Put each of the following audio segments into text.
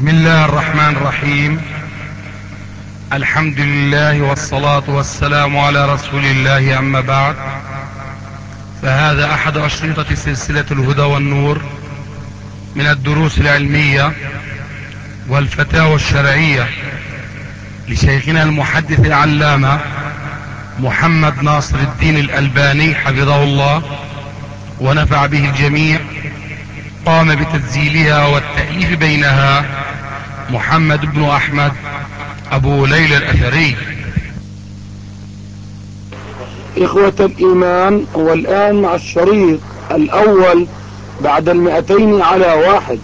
بسم الله الرحمن الرحيم. الحمد لله والصلاة والسلام على رسول الله، أما بعد، فهذا أحد أشرطة سلسلة الهدى والنور من الدروس العلمية والفتاوى الشرعية لشيخنا المحدث العلامة محمد ناصر الدين الألباني حفظه الله ونفع به الجميع. قام بتسجيلها والتأليف بينها محمد بن أحمد أبو ليلى الأثري. إخوة الإيمان، والآن مع الشريط الأول بعد 200 على 1.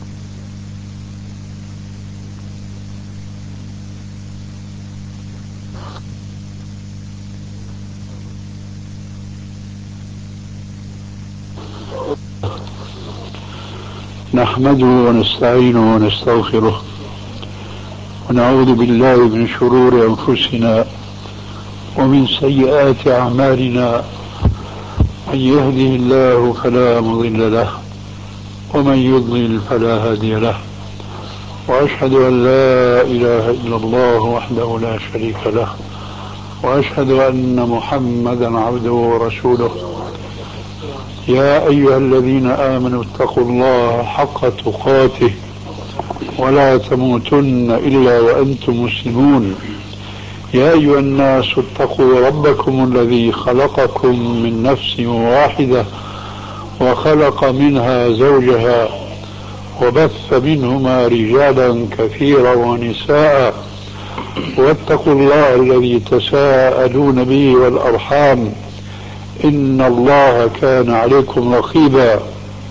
نحمده ونستعينه ونستغفره ونعوذ بالله من شرور أنفسنا ومن سيئات أعمالنا. من يهده الله فلا مضل له ومن يضلل فلا هادي له، وأشهد أن لا إله إلا الله وحده لا شريك له، وأشهد أن محمدا عبده ورسوله. يا أيها الذين آمنوا اتقوا الله حق تقاته ولا تموتن إلا وأنتم مسلمون. يا أيها الناس اتقوا ربكم الذي خلقكم من نفس واحدة وخلق منها زوجها وبث منهما رجالا كثيرا ونساء، واتقوا الله الذي تساءلون به والأرحام إن الله كان عليكم رقيبا.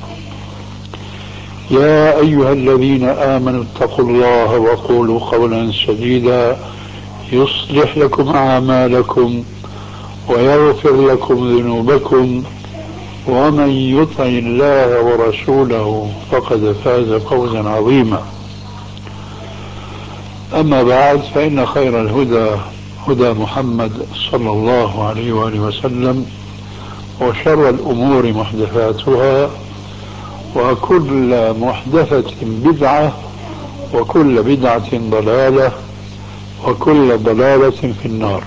يا أيها الذين آمنوا اتقوا الله وقولوا قولا سديدا يصلح لكم أعمالكم ويغفر لكم ذنوبكم، ومن يطع الله ورسوله فقد فاز فوزا عظيما. أما بعد، فإن خير الهدى هدى محمد صلى الله عليه وآله وسلم، وشر الأمور محدثاتها، وكل محدثة بدعة، وكل بدعة ضلالة، وكل ضلالة في النار.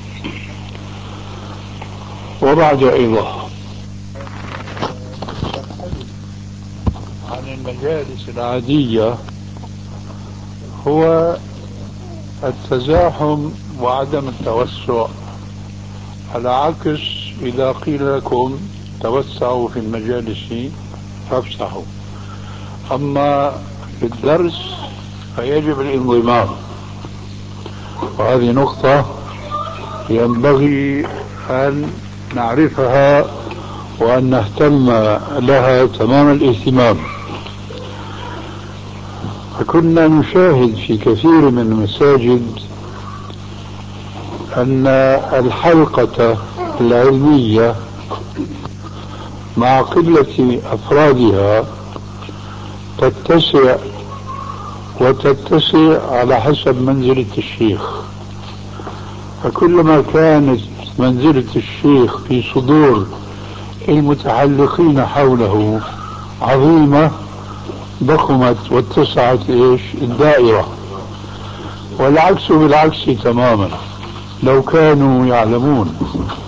وبعد أيضا عن المجالس العادية هو التزاحم وعدم التوسع، على عكس إذا قيل لكم توسعوا في المجالس فافسحوا. أما في الدرس فيجب الانضمام، وهذه نقطة ينبغي أن نعرفها وأن نهتم لها تمام الاهتمام. فكنا نشاهد في كثير من المساجد أن الحلقة العلمية مع قلة أفرادها تتسع وتتسع على حسب منزلة الشيخ. فكلما كانت منزلة الشيخ في صدور المتحلقين حوله عظيمة ضخمت واتسعت الدائرة، والعكس بالعكس تماما لو كانوا يعلمون.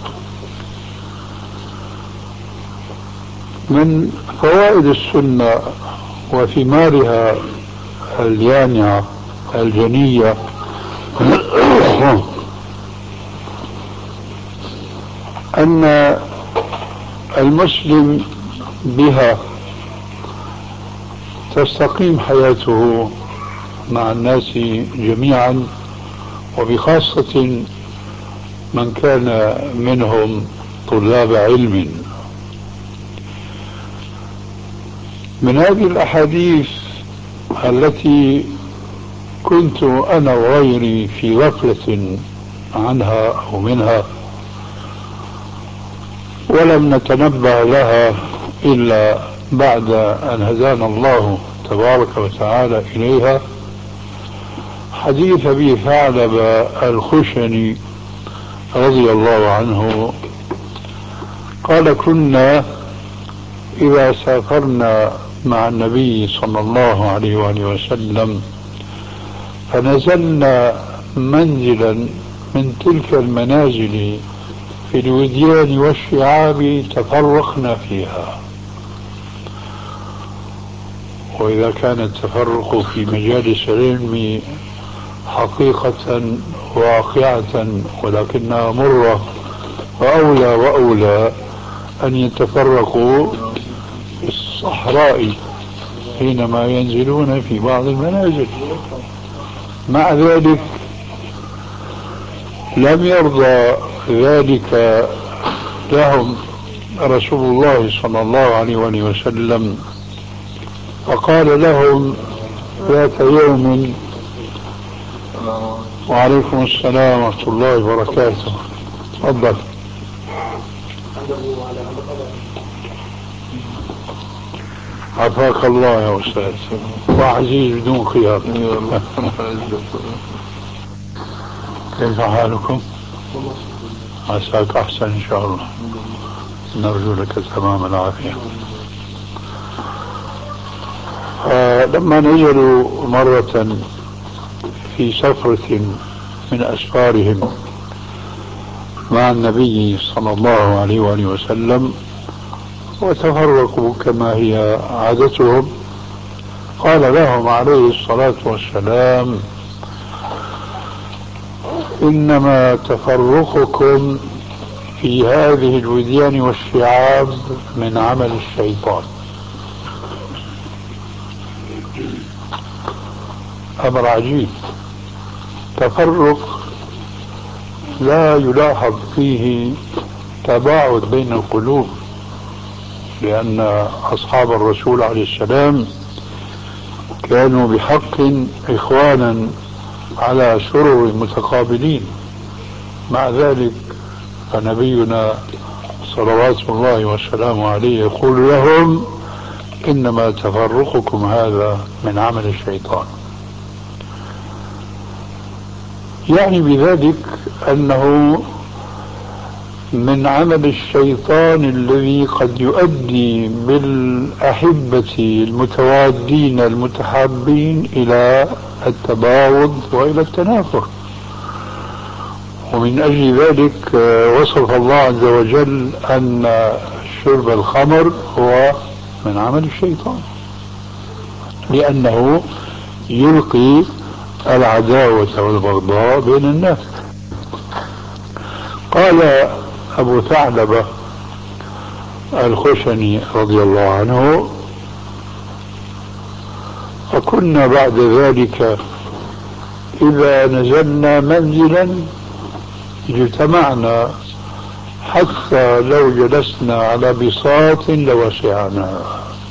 من فوائد السنة وثمارها اليانعة الجنية أن المسلم بها تستقيم حياته مع الناس جميعا، وبخاصة من كان منهم طلاب علم. من هذه الأحاديث التي كنت أنا وغيري في غفلة عنها أو منها، ولم نتنبه لها إلا بعد أن هدانا الله تبارك وتعالى إليها، حديث أبي ثعلب الخشني رضي الله عنه قال: كنا إذا سافرنا مع النبي صلى الله عليه وآله وسلم، فنزلنا منزلا من تلك المنازل في الوديان والشعاب تفرقنا فيها. وإذا كان التفرق في مجالس العلم حقيقة واقعة ولكنها مرة، وأولى وأولى أن يتفرقوا في الصحراء حينما ينزلون في بعض المنازل. مع ذلك لم يرضى ذلك لهم رسول الله صلى الله عليه وسلم، فقال لهم ذات يوم: وعليكم السلام ورحمة الله وبركاته، تفضل. عافاك الله يا أستاذ، وعزيز بدون خيار. كيف حالكم؟ عساك أحسن إن شاء الله، نرجو لك تمام العافية. لما نزلوا مرة في سفرة من أسفارهم مع النبي صلى الله عليه وآله وسلم وتفرقوا كما هي عادتهم، قال لهم عليه الصلاة والسلام: إنما تفرقكم في هذه الوديان والشعاب من عمل الشيطان. أمر عجيب، تفرق لا يلاحظ فيه تباعد بين القلوب، لأن أصحاب الرسول عليه السلام كانوا بحق إخوانا على سرر متقابلين. مع ذلك فنبينا صلوات الله وسلامه عليه يقول لهم: إنما تفرقكم هذا من عمل الشيطان. يعني بذلك أنه من عمل الشيطان الذي قد يؤدي بالأحبة المتوادين المتحابين إلى التباغض وإلى التنافر. ومن أجل ذلك وصف الله عز وجل أن شرب الخمر هو من عمل الشيطان، لأنه يلقي العداوة والبغضاء بين الناس. قال أبو ثعلبة الخشني رضي الله عنه: فكنا بعد ذلك إذا نزلنا منزلا اجتمعنا حتى لو جلسنا على بساط لوسعنا.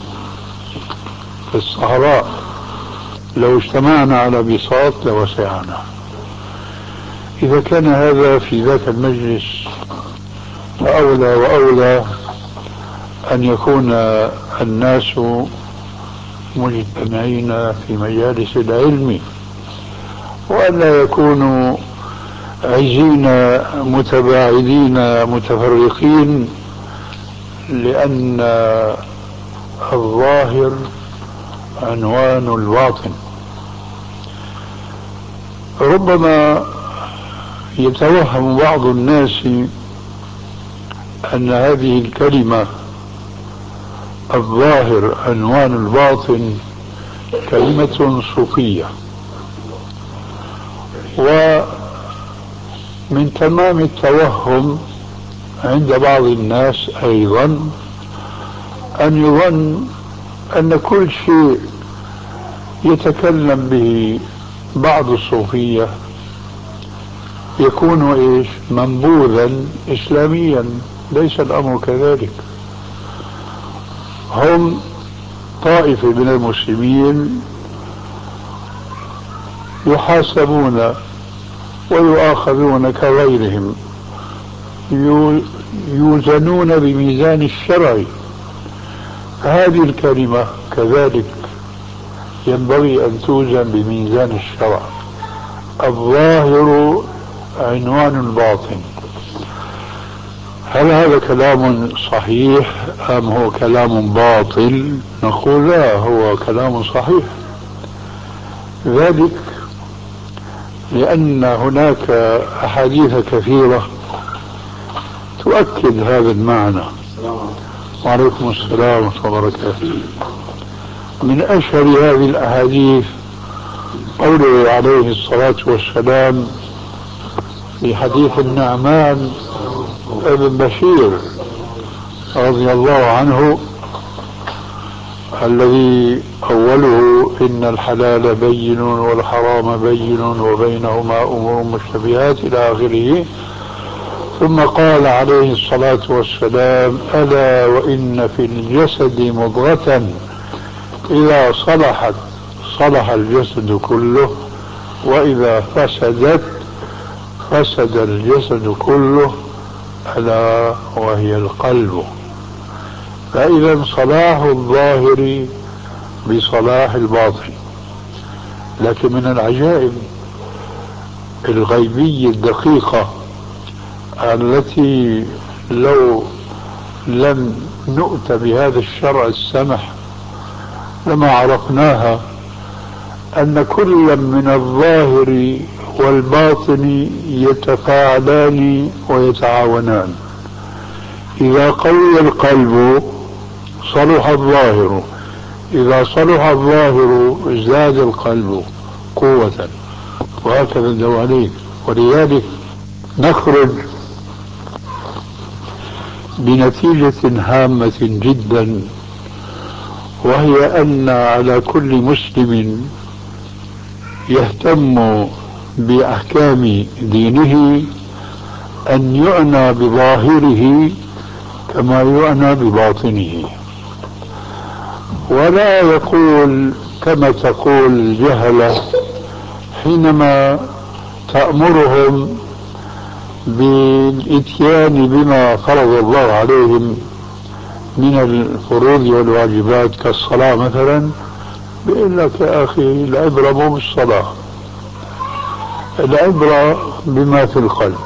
في الصحراء لو اجتمعنا على بساط لوسعنا. إذا كان هذا في ذاك المجلس، فأولى وأولى أن يكون الناس مجتمعين في مجالس العلم، وأن لا يكونوا عزين متباعدين متفرقين، لأن الظاهر عنوان الباطن. ربما يتوهم بعض الناس أن هذه الكلمة الظاهر عنوان الباطن كلمة صوفية، ومن تمام التوهم عند بعض الناس أيضا أن يظن أن كل شيء يتكلم به بعض الصوفية يكون إيش؟ منبوذا إسلاميا. ليس الأمر كذلك. هم طائفة من المسلمين يحاسبون ويؤاخذون كغيرهم، يوزنون بميزان الشرع. هذه الكلمة كذلك ينبغي أن توزن بميزان الشرع. الظاهر عنوان الباطن. هل هذا كلام صحيح أم هو كلام باطل؟ نقول لا، هو كلام صحيح. ذلك لأن هناك أحاديث كثيرة تؤكد هذا المعنى. وعليكم السلام ورحمة الله وبركاته. من أشهر هذه الأحاديث قوله عليه الصلاة والسلام في حديث النعمان ابن بشير رضي الله عنه الذي أوله إن الحلال بين والحرام بين وبينهما أمور مشتبهات إلى آخره، ثم قال عليه الصلاة والسلام ألا وإن في الجسد مضغة إذا صلحت صلح الجسد كله وإذا فسدت فسد الجسد كله ألا وهي القلب. فإذا صلاح الظاهر بصلاح الباطن. لكن من العجائب الغيبية الدقيقة التي لو لم نؤت بهذا الشرع السمح لما عرفناها، أن كل من الظاهر والباطن يتفاعلان ويتعاونان. إذا قوي القلب صلح الظاهر، إذا صلح الظاهر زاد القلب قوة، وهكذا الدواليب. ولذلك نخرج بنتيجة هامة جدا، وهي أن على كل مسلم يهتم بأحكام دينه أن يعنى بظاهره كما يعنى بباطنه، ولا يقول كما تقول الجهلة حينما تأمرهم بالإتيان بما فرض الله عليهم من الفروض والواجبات كالصلاة مثلا، بيقول لك يا أخي العبرة مو بالصلاة، العبرة بما في القلب.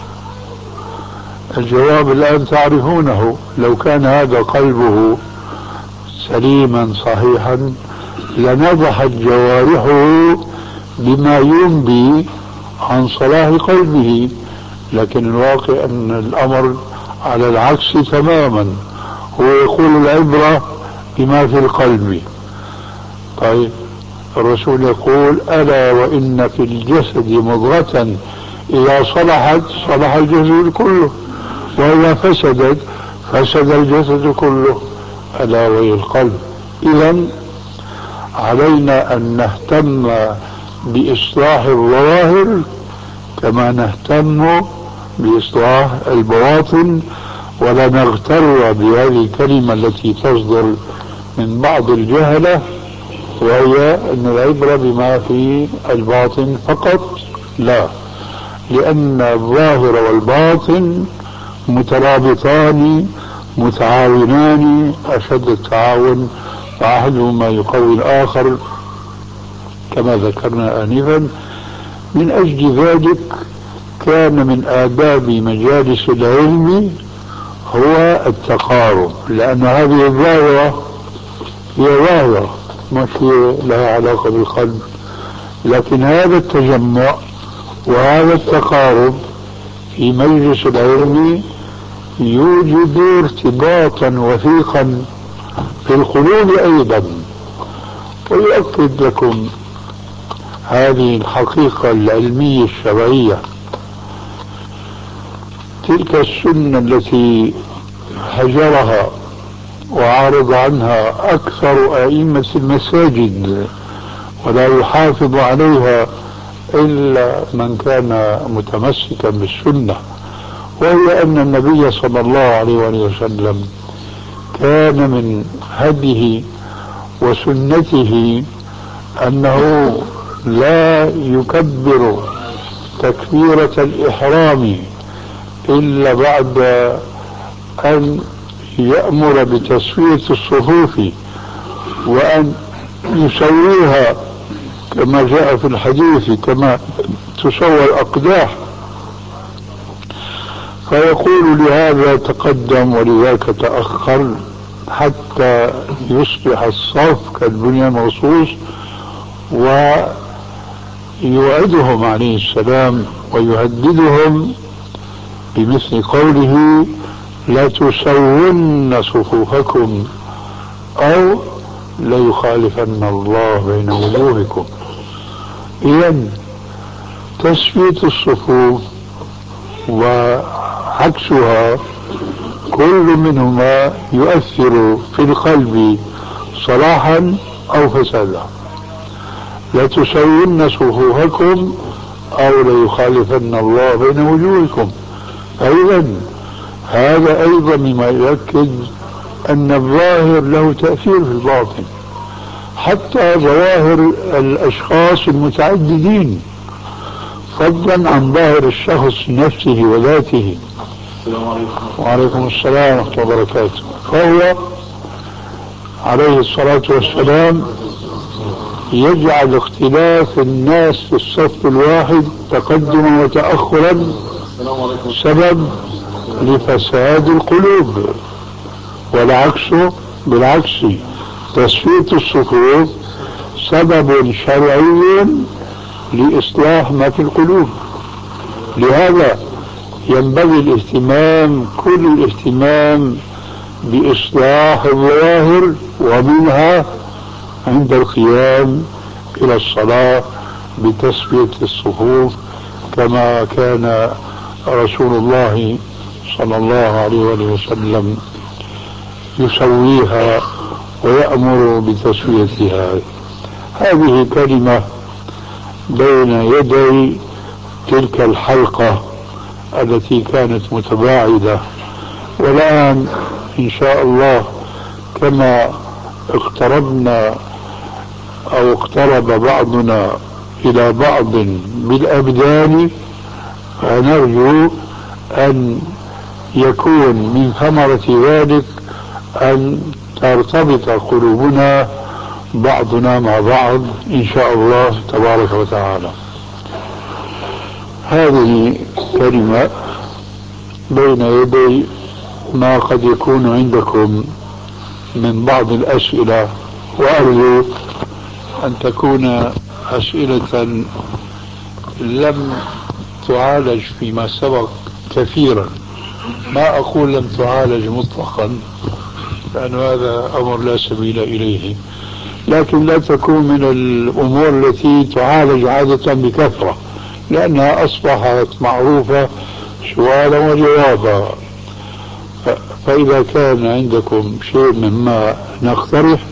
الجواب الآن تعرفونه، لو كان هذا قلبه سليما صحيحا لنضحت جوارحه بما ينبي عن صلاح قلبه، لكن الواقع أن الأمر على العكس تماما، هو يقول العبرة بما في القلب. طيب الرسول يقول ألا وإن في الجسد مضغة إذا صلحت صلح الجسد كله وإذا فسدت فسد الجسد كله ألا وهي القلب. إذن علينا أن نهتم بإصلاح الظواهر كما نهتم بإصلاح البواطن، ولا نغتر بهذه الكلمة التي تصدر من بعض الجهلة، وهي أن العبرة بما في الباطن فقط. لا، لأن الظاهر والباطن مترابطان متعاونان أشد التعاون، فأحدهما يقوي الآخر كما ذكرنا آنفا. من أجل ذلك كان من آداب مجالس العلم هو التقارب، لأن هذه الظاهرة هي ظاهرة مش لها علاقة بالقلب، لكن هذا التجمع وهذا التقارب في مجلس العلم يوجد ارتباطا وثيقا في القلوب أيضا. ويؤكد لكم هذه الحقيقة العلمية الشرعية تلك السنة التي هجرها وعارض عنها أكثر أئمة المساجد ولا يحافظ عليها إلا من كان متمسكا بالسنة، وهي أن النبي صلى الله عليه وسلم كان من هديه وسنته أنه لا يكبر تكبيرة الإحرام إلا بعد أن يأمر بتسوية الصفوف وأن يسويها كما جاء في الحديث كما تسوى الأقداح. فيقول لهذا تقدم ولذاك تأخر حتى يصبح الصف كالبنيان المرصوص، ويوعدهم عليه السلام ويهددهم بمثل قوله لتسون صفوفكم أو ليخالفن الله بين وجوهكم. إذن تسوية الصفوف وعكسها كل منهما يؤثر في القلب صلاحا أو فسادا. لتسون صفوفكم أو ليخالفن الله بين وجوهكم. أيضا هذا أيضا مما يؤكد أن الظاهر له تأثير في الباطن، حتى ظواهر الأشخاص المتعددين فضلا عن ظاهر الشخص نفسه وذاته. وعليكم السلام ورحمة الله وبركاته. فهو عليه الصلاة والسلام يجعل اختلاف الناس في الصف الواحد تقدما وتأخرا سبب لفساد القلوب، والعكس بالعكس تسوية الصفوف سبب شرعي لإصلاح ما في القلوب. لهذا ينبغي الاهتمام، كل الاهتمام بإصلاح الظواهر، ومنها عند القيام إلى الصلاة بتسوية الصفوف كما كان رسول الله صلى الله عليه وسلم يسويها ويأمر بتسويتها. هذه كلمة بين يدي تلك الحلقة التي كانت متباعدة، والآن إن شاء الله كما اقتربنا أو اقترب بعضنا إلى بعض بالأبدان، فنرجو أن يكون من ثمرة ذلك أن ترتبط قلوبنا بعضنا مع بعض إن شاء الله تبارك وتعالى. هذه كلمة بين يدي ما قد يكون عندكم من بعض الأسئلة، وأرجو أن تكون أسئلة لم تعالج فيما سبق كثيرا. ما أقول لم تعالج مطلقا لأن هذا أمر لا سبيل إليه، لكن لا تكون من الأمور التي تعالج عادة بكثرة، لأنها أصبحت معروفة سؤالا وجوابا. فإذا كان عندكم شيء مما نقترح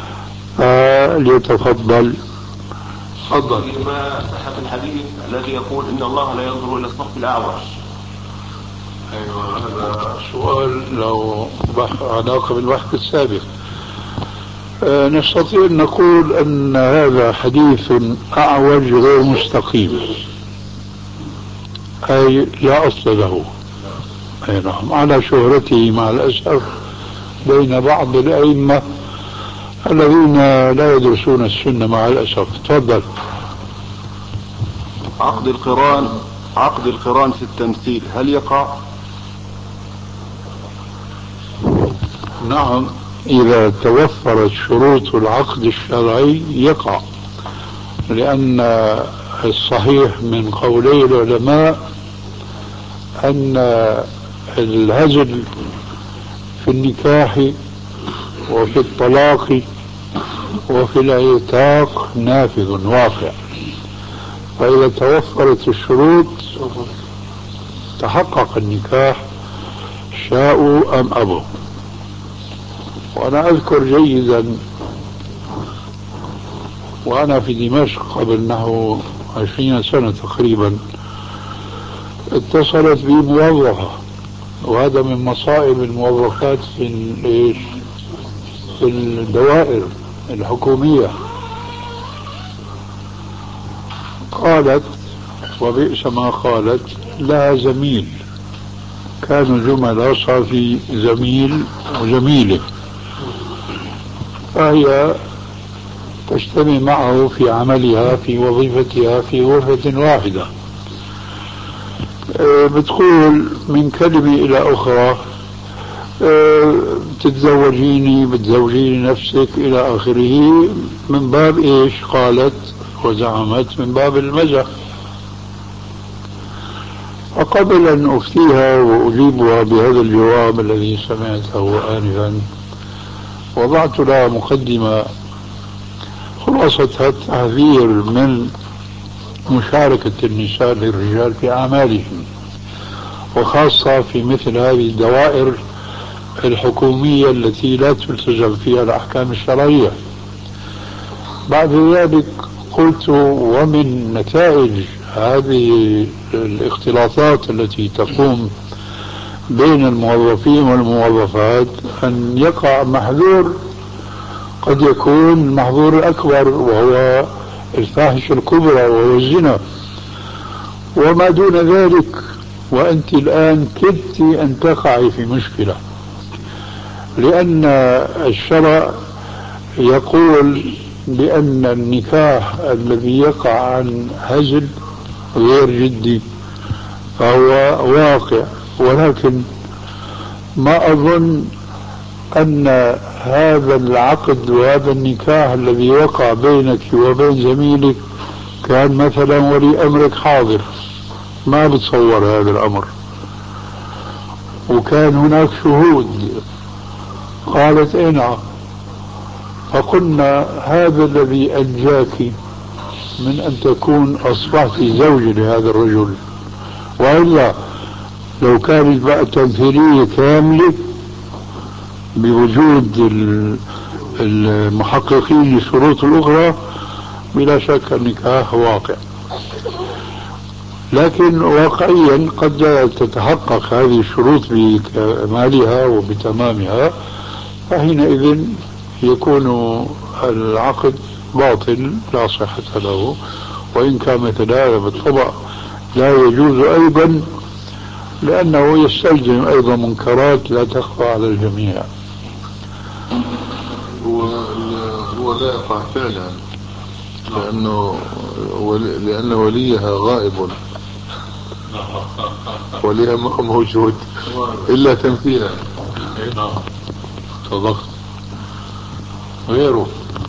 فليتفضل. تفضل. ما صح في الحديث الذي يقول إن الله لا ينظر إلى الصف الأعوج؟ أيوة، هذا سؤال له علاقة بالبحث السابق. نستطيع أن نقول أن هذا حديث أعوج غير مستقيم، أي لا أصل له. أي نعم، على شهرته مع الأسف بين بعض الأئمة الذين لا يدرسون السنة مع الأسف. تفضل. عقد القران في التمثيل هل يقع؟ نعم، إذا توفرت شروط العقد الشرعي يقع، لأن الصحيح من قولي العلماء أن الهزل في النكاح وفي الطلاق وفي العتاق نافذ واقع، فإذا توفرت الشروط تحقق النكاح شاءوا أم أبوا. وأنا أذكر جيدا وأنا في دمشق قبل نحو 20 سنة تقريبا اتصلت بي موظفة، وهذا من مصائب الموظفات في الدوائر الحكومية. قالت وبئس ما قالت، لها زميل كانوا جملاء، صار في زميل وزميله، فهي تجتمع معه في عملها في وظيفتها في غرفة واحدة. بتقول من كلمة إلى أخرى تتزوجيني، بتزوجيني نفسك إلى آخره، من باب إيش؟ قالت وزعمت من باب المزح. وقبل أن أفتيها وأجيبها بهذا الجواب الذي سمعته آنفا، وضعت لها مقدمة خلاصتها التحذير من مشاركة النساء للرجال في أعمالهم، وخاصة في مثل هذه الدوائر الحكومية التي لا تلتزم فيها الأحكام الشرعية. بعد ذلك قلت ومن نتائج هذه الاختلاطات التي تقوم بين الموظفين والموظفات أن يقع محذور قد يكون المحظور الأكبر، وهو الفاحشة الكبرى وهو الزنا، وما دون ذلك. وأنت الآن كدت أن تقعي في مشكلة، لأن الشرع يقول بأن النكاح الذي يقع عن هزل غير جدي فهو واقع، ولكن ما أظن أن هذا العقد وهذا النكاح الذي وقع بينك وبين زميلك كان مثلا ولي أمرك حاضر، ما بتصور هذا الأمر، وكان هناك شهود. قالت إيه نعم. فقلنا هذا الذي أنجاك من أن تكون أصبحت زوجة لهذا الرجل، وإلا لو كانت بقى تمثيلية كاملة بوجود المحققين للشروط الأخرى بلا شك النكاح واقع، لكن واقعيا قد لا تتحقق هذه الشروط بكمالها وبتمامها، فحينئذ يكون العقد باطل لا صحة له، وإن كان مثل هذا بالطبع لا يجوز أيضا، لأنه يستلزم أيضا منكرات لا تخفى على الجميع. هو لا يقع فعلا لأن وليها غائب، وليها موجود إلا تمثيلا. صدقت. غيره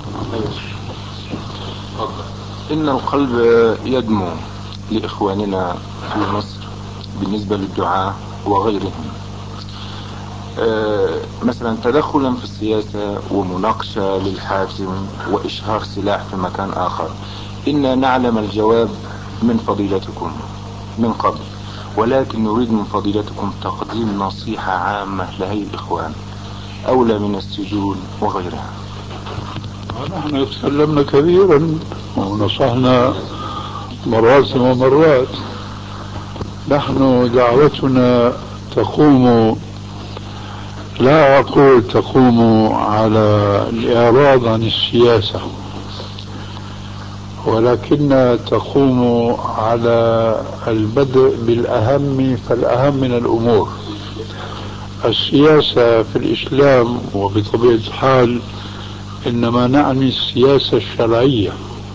إن القلب يدمو لإخواننا في مصر بالنسبة للدعاة وغيرهم، مثلا تدخلا في السياسة ومناقشة للحاكم وإشهار سلاح في مكان آخر. إنا نعلم الجواب من فضيلتكم من قبل، ولكن نريد من فضيلتكم تقديم نصيحة عامة لهي الإخوان أولى من السجون وغيرها. نحن تكلمنا كثيرا ونصحنا مرات ومرات. نحن دعوتنا تقوم، لا أقول تقوم على الإعراض عن السياسة، ولكن تقوم على البدء بالأهم فالأهم من الأمور. السياسة في الإسلام وبطبيعة الحال إنما نعني السياسة الشرعية.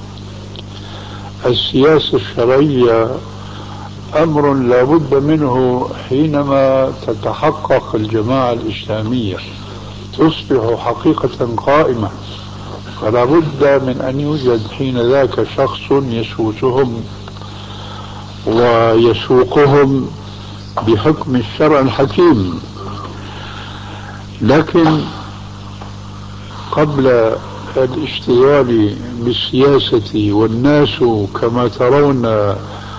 السياسة الشرعية أمر لا بد منه حينما تتحقق الجماعة الإسلامية تصبح حقيقة قائمة، فلا بد من أن يوجد حين ذاك شخص يسوسهم ويسوقهم بحكم الشرع الحكيم. لكن قبل الاشتغال بالسياسة والناس كما ترون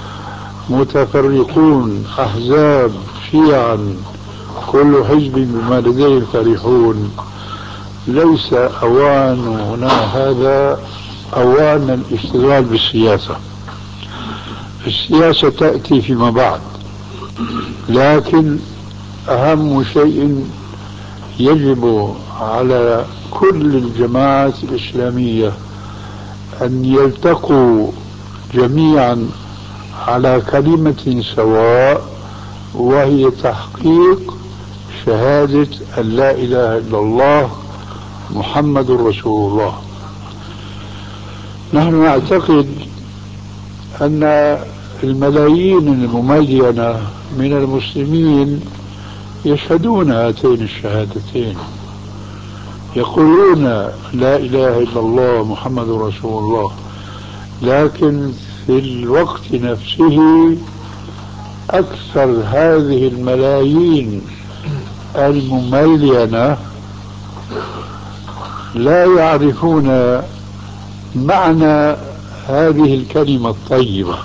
متفرقون أحزاب شيعا كل حزب بما لديهم فرحون، ليس أواننا هذا أوان الاشتغال بالسياسة. السياسة تأتي فيما بعد، لكن أهم شيء يجب على كل الجماعات الإسلامية أن يلتقوا جميعا على كلمة سواء، وهي تحقيق شهادة أن لا إله إلا الله محمد رسول الله. نحن نعتقد أن الملايين المملينة من المسلمين يشهدون هاتين الشهادتين، يقولون لا إله إلا الله محمد رسول الله، لكن في الوقت نفسه أكثر هذه الملايين المملينة لا يعرفون معنى هذه الكلمة الطيبة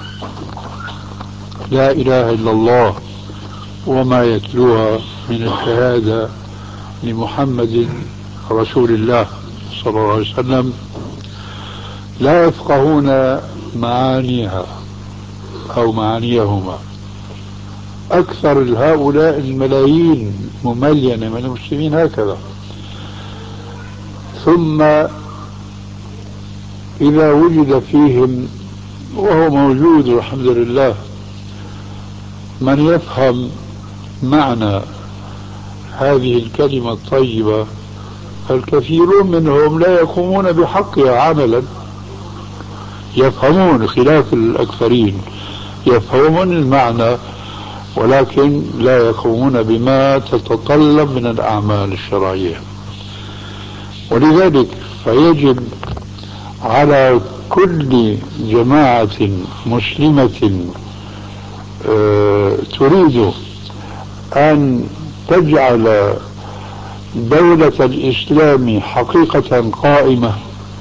لا إله إلا الله وما يتلوها من الشهادة لمحمد رسول الله صلى الله عليه وسلم، لا يفقهون معانيها أو معانيهما. أكثر هؤلاء الملايين مملينة من المسلمين هكذا. ثم إذا وجد فيهم، وهو موجود الحمد لله، من يفهم معنى هذه الكلمة الطيبة، الكثيرون منهم لا يقومون بحقها عملا. يفهمون خلاف الأكثرين، يفهمون المعنى ولكن لا يقومون بما تتطلب من الأعمال الشرعية. ولذلك فيجب على كل جماعة مسلمة تريد أن تجعل دولة الإسلام حقيقة قائمة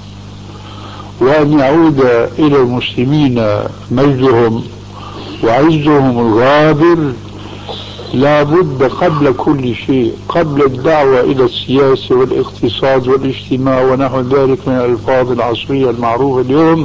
وأن يعود إلى المسلمين مجدهم وعزهم الغابر، لا بد قبل كل شيء، قبل الدعوة إلى السياسة والاقتصاد والاجتماع ونحو ذلك من الألفاظ العصرية المعروفة اليوم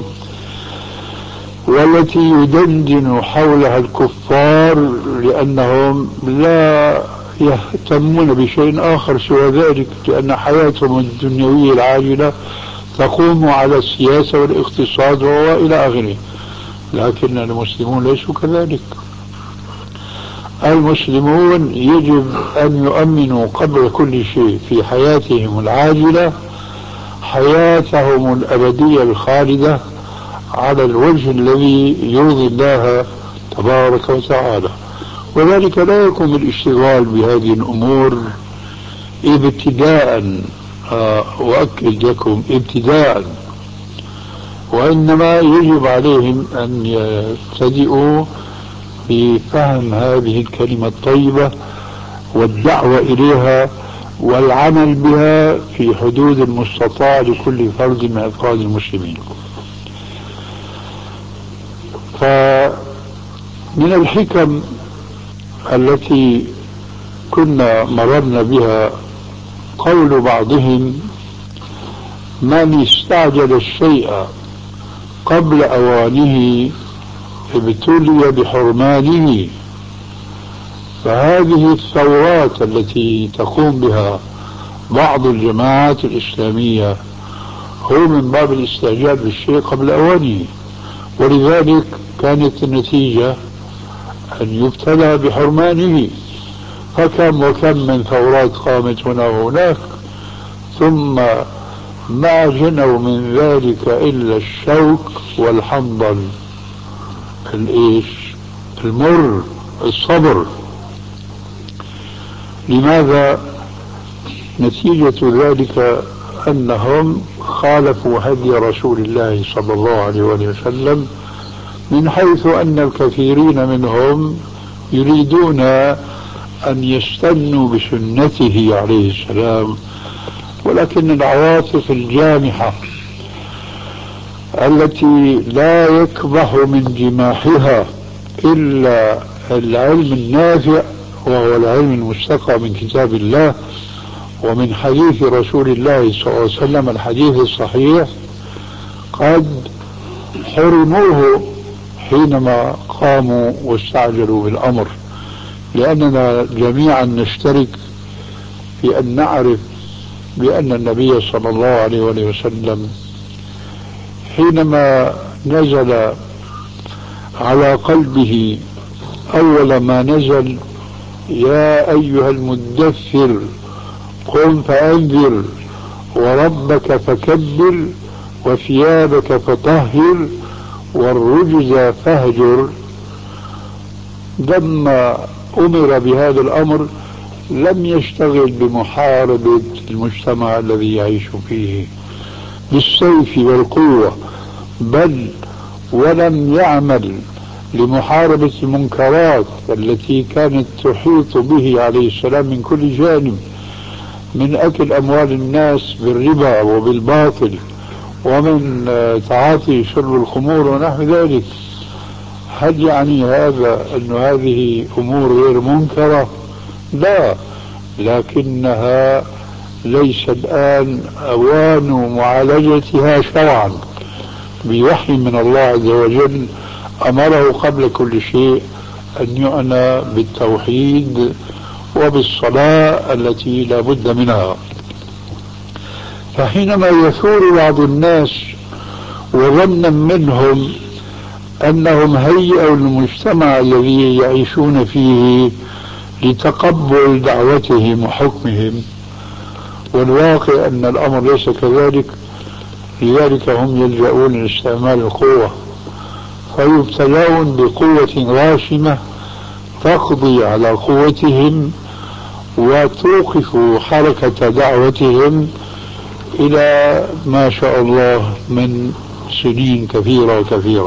والتي يدندن حولها الكفار لأنهم لا يهتمون بشيء آخر سوى ذلك، لأن حياتهم الدنيوية العاجلة تقوم على السياسة والاقتصاد وإلى آخره. لكن المسلمون ليسوا كذلك. المسلمون يجب أن يؤمنوا قبل كل شيء في حياتهم العاجلة حياتهم الأبدية الخالدة على الوجه الذي يرضي الله تبارك وتعالى. وذلك لا يكون بالاشتغال بهذه الأمور ابتداء، وأكد لكم ابتداء، وإنما يجب عليهم أن يبتدئوا بفهم هذه الكلمة الطيبة والدعوة إليها والعمل بها في حدود المستطاع لكل فرد من أفراد المسلمين. فمن الحكم التي كنا مررنا بها قول بعضهم: من استعجل الشيء قبل أوانه ابتلي بحرمانه. فهذه الثورات التي تقوم بها بعض الجماعات الإسلامية هو من باب الاستعجال بالشيء قبل أوانه، ولذلك كانت النتيجة أن يبتلى بحرمانه. فكم وكم من ثورات قامت هنا وهناك، ثم ما جنوا من ذلك إلا الشوك والحنظل المر، الصبر. لماذا؟ نتيجة ذلك أنهم خالفوا هدي رسول الله صلى الله عليه وسلم، من حيث أن الكثيرين منهم يريدون أن يستنوا بسنته عليه السلام، ولكن العواطف الجامحة التي لا يكبح من جماحها إلا العلم النافع، وهو العلم المستقى من كتاب الله ومن حديث رسول الله صلى الله عليه وسلم الحديث الصحيح، قد حرموه حينما قاموا واستعجلوا بالأمر. لأننا جميعا نشترك في أن نعرف بأن النبي صلى الله عليه وسلم حينما نزل على قلبه أول ما نزل: يا أيها المدثر قم فأنذر وربك فكبر وثيابك فطهر والرجز فاهجر لما أمر بهذا الأمر لم يشتغل بمحاربة المجتمع الذي يعيش فيه بالسيف والقوة، بل ولم يعمل لمحاربة المنكرات التي كانت تحيط به عليه السلام من كل جانب، من أكل أموال الناس بالربا وبالباطل، ومن تعاطي شرب الخمور ونحو ذلك. هل يعني هذا أن هذه أمور غير منكرة؟ لا، لكنها ليس الآن أوان معالجتها شرعا بوحي من الله عز وجل. أمره قبل كل شيء أن يعنى بالتوحيد وبالصلاة التي لا بد منها. فحينما يثور بعض الناس وظنا منهم أنهم هيئوا المجتمع الذي يعيشون فيه لتقبل دعوتهم وحكمهم، والواقع أن الأمر ليس كذلك، لذلك هم يلجؤون لاستعمال القوة، فيبتلون بقوة غاشمة تقضي على قوتهم وتوقف حركة دعوتهم إلى ما شاء الله من سنين كثيرة وكثيرة.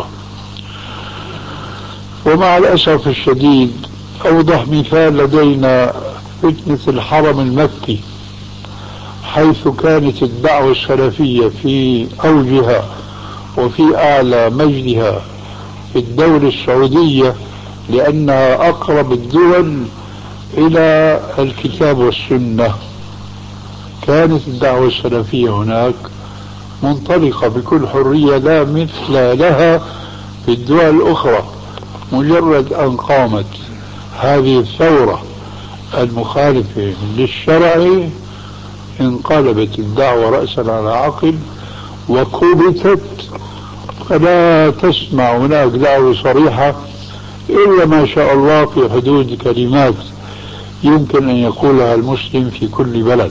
ومع الأسف الشديد أوضح مثال لدينا فتنة الحرم المكي، حيث كانت الدعوة السلفية في أوجها وفي أعلى مجدها في الدولة السعودية، لأنها أقرب الدول إلى الكتاب والسنة. كانت الدعوة السلفية هناك منطلقة بكل حرية لا مثل لها في الدول الأخرى. مجرد أن قامت هذه الثورة المخالفة للشرع انقلبت الدعوة رأسا على عقب وكبتت، فلا تسمع هناك دعوة صريحة إلا ما شاء الله في حدود كلمات يمكن أن يقولها المسلم في كل بلد.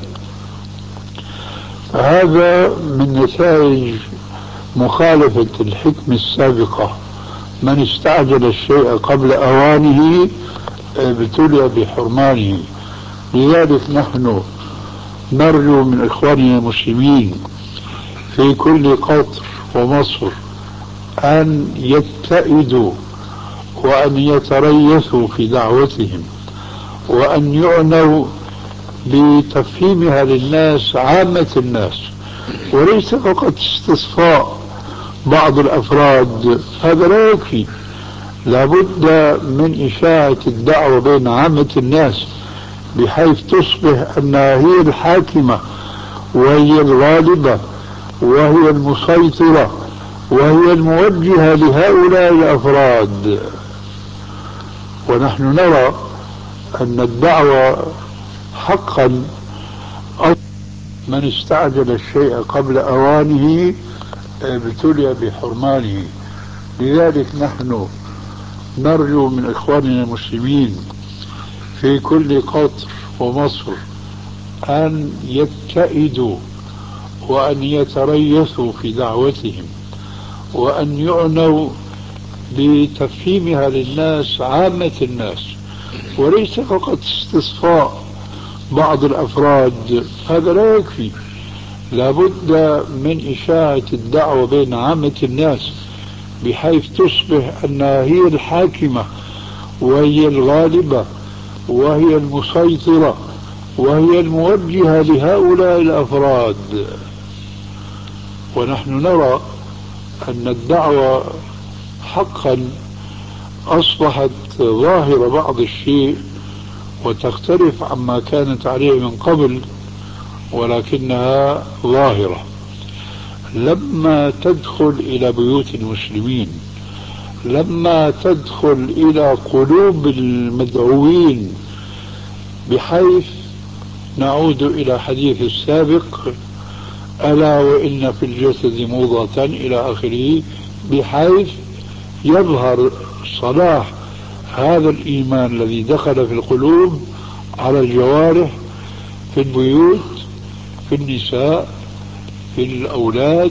فهذا من نتائج مخالفة الحكمة السابقة. من استعجل الشيء قبل أوانه ابتلي بحرمانه. لذلك نحن نرجو من إخواننا المسلمين في كل قطر ومصر أن يتئدوا وأن يتريثوا في دعوتهم، وأن يعنوا بتفهيمها للناس عامة الناس، وليس فقط استصفاء بعض الأفراد. هذا لا يكفي، لابد من إشاعة الدعوة بين عامة الناس بحيث تصبح أنها هي الحاكمة وهي الغالبة وهي المسيطرة وهي الموجهة لهؤلاء الأفراد. ونحن نرى أن الدعوة حقا من استعجل الشيء قبل أوانه ابتلي بحرمانه. لذلك نحن نرجو من إخواننا المسلمين في كل قطر ومصر أن يتئدوا وأن يتريثوا في دعوتهم، وأن يعنوا بتفهيمها للناس عامة الناس، وليس فقط استصفاء بعض الأفراد. هذا لا يكفي، لابد من إشاعة الدعوة بين عامة الناس بحيث تصبح أنها هي الحاكمة وهي الغالبة وهي المسيطرة وهي الموجهة لهؤلاء الأفراد. ونحن نرى أن الدعوة حقا أصبحت ظاهرة بعض الشيء وتختلف عما كانت عليه من قبل، ولكنها ظاهرة. لما تدخل إلى بيوت المسلمين، لما تدخل إلى قلوب المدعوين، بحيث نعود إلى حديث السابق ألا وإن في الجسد مضغة إلى آخره، بحيث يظهر صلاح هذا الإيمان الذي دخل في القلوب على الجوارح، في البيوت، في النساء، في الأولاد.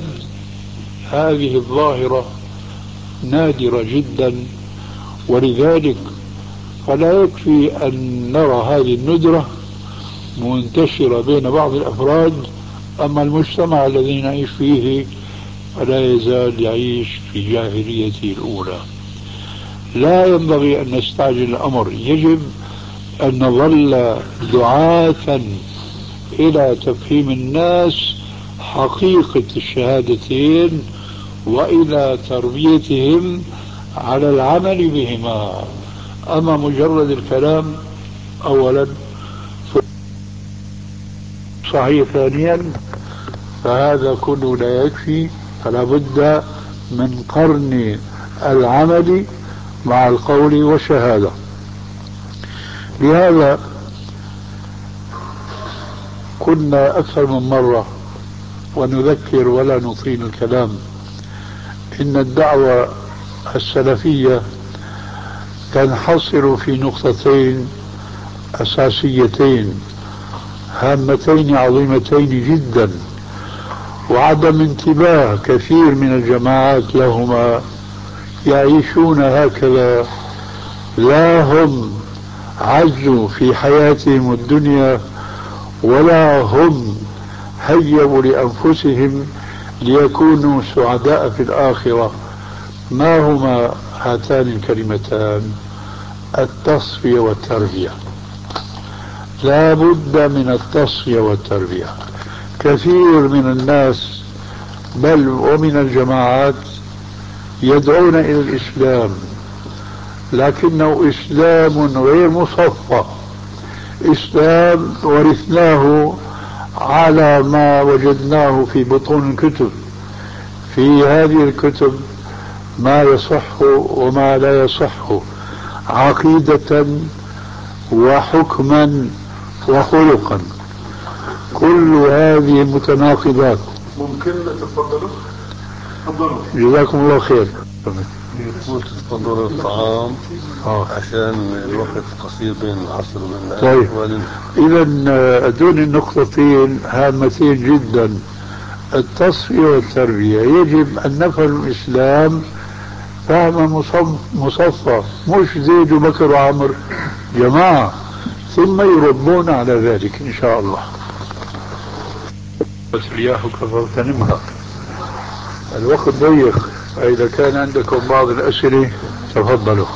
هذه الظاهرة نادرة جدا، ولذلك فلا يكفي أن نرى هذه الندرة منتشرة بين بعض الأفراد، أما المجتمع الذي نعيش فيه فلا يزال يعيش في جاهليته الأولى. لا ينبغي أن نستعجل الأمر، يجب أن نظل دعاة إلى تفهيم الناس حقيقة الشهادتين وإلى تربيتهم على العمل بهما. أما مجرد الكلام أولا صحيح، ثانيا فهذا كله لا يكفي، فلا بد من قرن العمل مع القول والشهادة. لهذا كنا أكثر من مرة ونذكر ولا نطيل الكلام إن الدعوة السلفية تنحصر في نقطتين أساسيتين هامتين عظيمتين جدا، وعدم انتباه كثير من الجماعات لهما. يعيشون هكذا، لا هم عزوا في حياتهم الدنيا ولا هم هيئوا لأنفسهم ليكونوا سعداء في الآخرة. ما هما هاتان الكلمتان؟ التصفية والتربية. لا بد من التصفية والتربية. كثير من الناس بل ومن الجماعات يدعون إلى الإسلام، لكنه إسلام غير مصفى، إسلام ورثناه على ما وجدناه في بطون الكتب. في هذه الكتب ما يصح وما لا يصح، عقيدة وحكما وخلقا، كل هذه متناقضات. ممكن تتفضلوا؟ تفضلوا. جزاكم الله خير. تفضلوا الطعام عشان الوقت قصير بين العصر وبين طيب، إذا دون النقطتين هامتين جدا، التصفية والتربية. يجب أن نفهم الإسلام فهما مصفى، مش زيد وبكر وعمر، جماعة، ثم يربون على ذلك إن شاء الله. بس رياحك فاغتنمها، الوقت ضيق، فإذا كان عندكم بعض الأسئلة تفضلوا.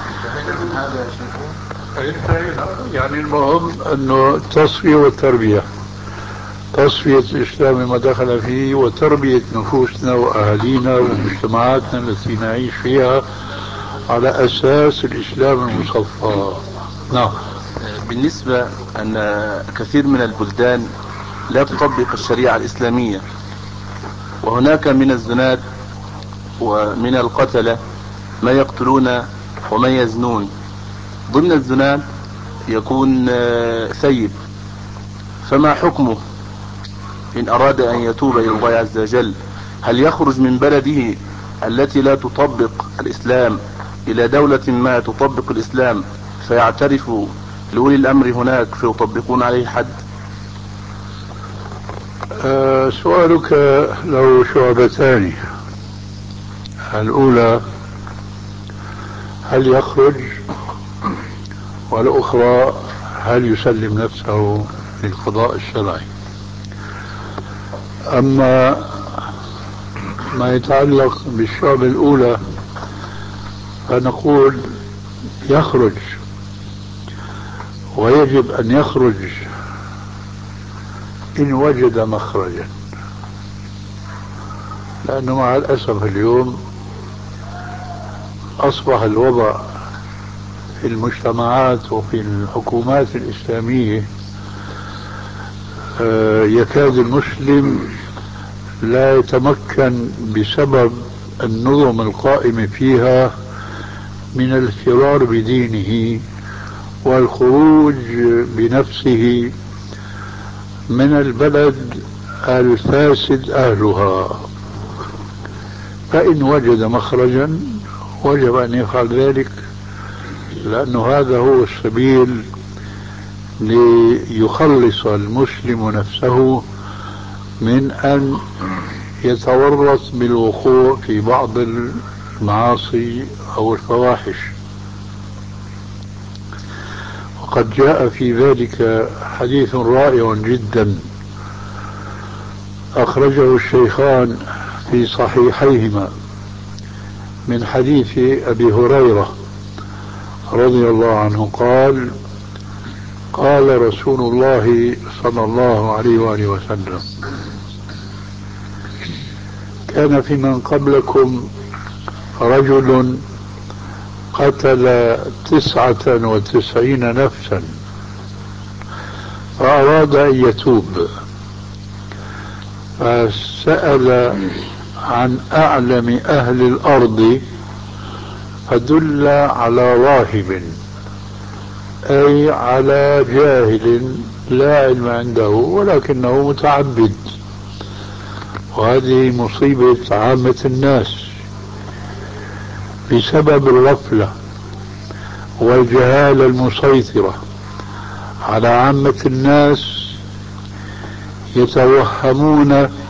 يعني المهم أنه التصفية والتربية، تصفية الإسلام ما دخل فيه وتربية نفوسنا وأهالينا ومجتمعاتنا التي نعيش فيها على أساس الإسلام المصفى. نعم. بالنسبة أن كثير من البلدان لا تطبق الشريعة الإسلامية، وهناك من الزنات ومن القتلة ما يقتلون وما يزنون. ضمن الزنات يكون ثيب، فما حكمه إن أراد أن يتوب إلى الله عز وجل؟ هل يخرج من بلده التي لا تطبق الإسلام إلى دولة ما تطبق الإسلام فيعترف لأولي الأمر هناك فيطبقون عليه حد؟ سؤالك له شعبتان. الأولى هل يخرج، والأخرى هل يسلم نفسه للقضاء الشرعي. أما ما يتعلق بالشعب الأولى فنقول يخرج، ويجب أن يخرج إن وجد مخرجا، لأنه مع الأسف اليوم أصبح الوضع في المجتمعات وفي الحكومات الإسلامية يكاد المسلم لا يتمكن بسبب النظم القائمة فيها من الفرار بدينه والخروج بنفسه من البلد الفاسد أهلها. فإن وجد مخرجا وجب أن يفعل ذلك، لأنه هذا هو السبيل ليخلص المسلم نفسه من أن يتورط بالوقوع في بعض المعاصي أو الفواحش. قد جاء في ذلك حديث رائع جدا أخرجه الشيخان في صحيحيهما من حديث أبي هريرة رضي الله عنه قال: قال رسول الله صلى الله عليه وآله وسلم: كان في من قبلكم رجل قتل 99 نفسا فأراد أن يتوب، فسأل عن أعلم أهل الأرض فدل على راهب، أي على جاهل لا علم عنده ولكنه متعبد. وهذه مصيبة عامة الناس بسبب الغفلة والجهالة المسيطرة على عامة الناس، يتوهمون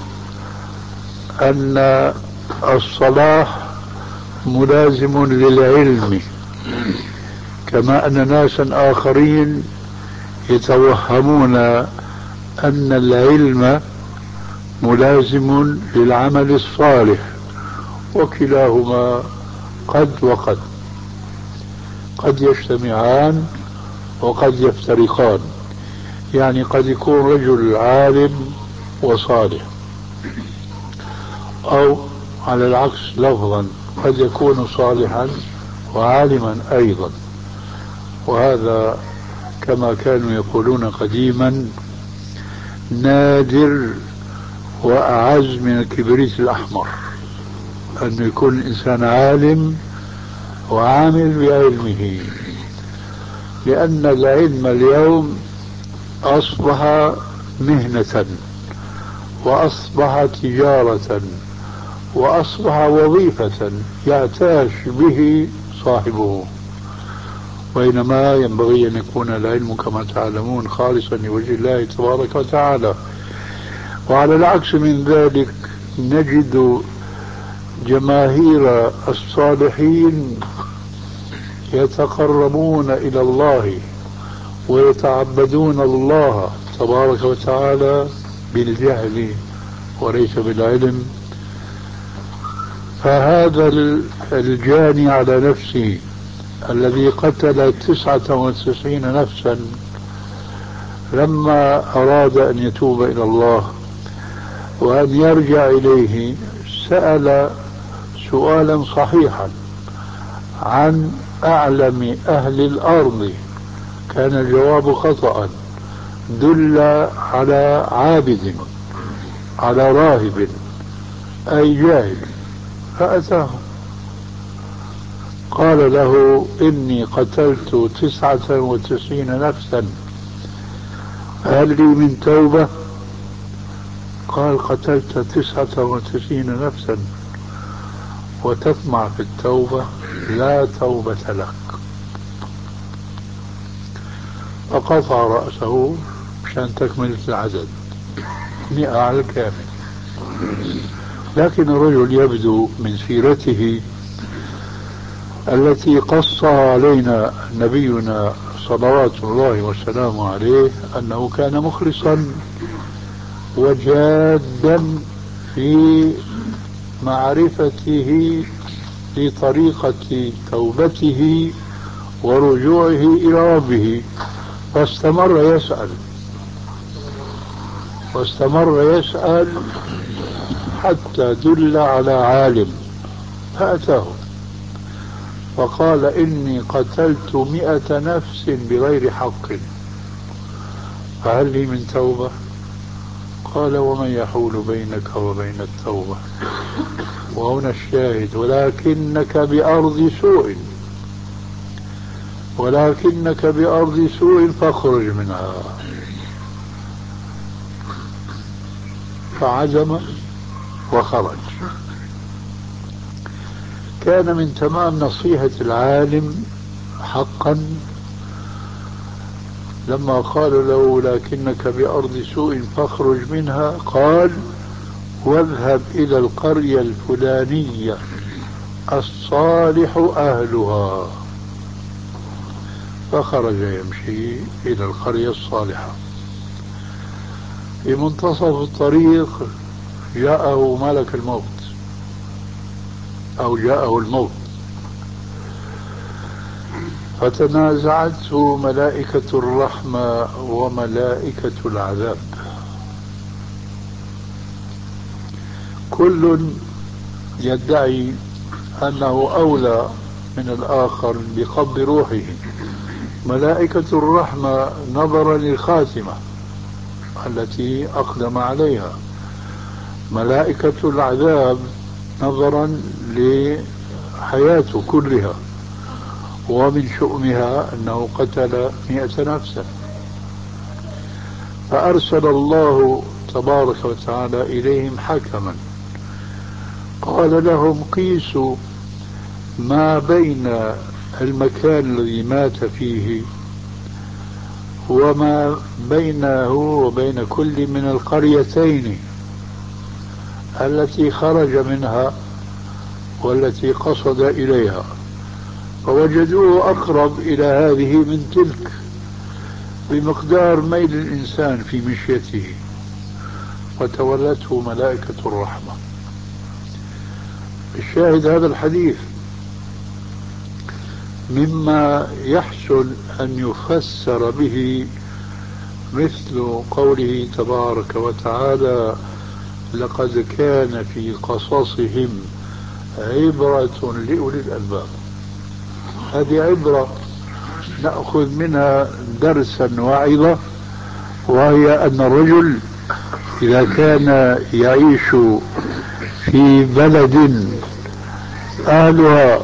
أن الصلاح ملازم للعلم، كما أن ناسا آخرين يتوهمون أن العلم ملازم للعمل الصالح، وكلاهما قد وقد، قد يجتمعان وقد يفترقان. يعني قد يكون رجل عالم وصالح، أو على العكس لفظا قد يكون صالحا وعالما أيضا. وهذا كما كانوا يقولون قديما نادر وأعز من الكبريت الأحمر، أن يكون الإنسان عالم وعامل بعلمه، لأن العلم اليوم أصبح مهنة، وأصبح تجارة، وأصبح وظيفة يعتاش به صاحبه، بينما ينبغي أن يكون العلم كما تعلمون خالصا لوجه الله تبارك وتعالى. وعلى العكس من ذلك نجد جماهير الصالحين يتقربون إلى الله ويتعبدون الله تبارك وتعالى بالجهل وليس بالعلم. فهذا الجاني على نفسه الذي قتل 99 نفسا لما أراد أن يتوب إلى الله وأن يرجع إليه سأل سؤالا صحيحا عن أعلم أهل الأرض، كان الجواب خطأ، دل على عابد، على راهب، أي جاهل، فأتاه قال له: إني قتلت 99 نفسا، هل لي من توبة؟ قال: قتلت 99 نفسا وتطمع في التوبة، لا توبة لك. فقطع رأسه مشان تكملة العدد 100 على الكامل. لكن الرجل يبدو من سيرته التي قصها علينا نبينا صلوات الله وسلامه عليه أنه كان مخلصا وجادا في معرفته لطريقة توبته ورجوعه إلى ربه، واستمر يسأل حتى دل على عالم فأتاه فقال: إني قتلت 100 نفس بغير حق، فهل لي من توبة؟ قال: ومن يحول بينك وبين التوبة؟ وهنا الشاهد: ولكنك بأرض سوء فاخرج منها. فعزم وخرج. كان من تمام نصيحة العالم حقا لما قال له: لكنك بأرض سوء فاخرج منها، قال: واذهب إلى القرية الفلانية الصالح أهلها فخرج يمشي إلى القرية الصالحة. في منتصف الطريق جاءه ملك الموت أو جاءه الموت، فتنازعته ملائكة الرحمة وملائكة العذاب، كل يدعي أنه أولى من الآخر بقبض روحه. ملائكة الرحمة نظرا للخاتمة التي أقدم عليها، ملائكة العذاب نظرا لحياته كلها، ومن شؤمها أنه قتل 100 نفسا. فأرسل الله تبارك وتعالى إليهم حكما قال لهم قيسوا ما بين المكان الذي مات فيه وما بينه وبين كل من القريتين التي خرج منها والتي قصد إليها، فوجدوه أقرب إلى هذه من تلك بمقدار ميل الإنسان في مشيته، وتولته ملائكة الرحمة. الشاهد هذا الحديث مما يحسن أن يفسر به مثل قوله تبارك وتعالى لقد كان في قصصهم عبرة لأولي الألباب. هذه عبرة نأخذ منها درسا وعظة، وهي أن الرجل إذا كان يعيش في بلد أهلها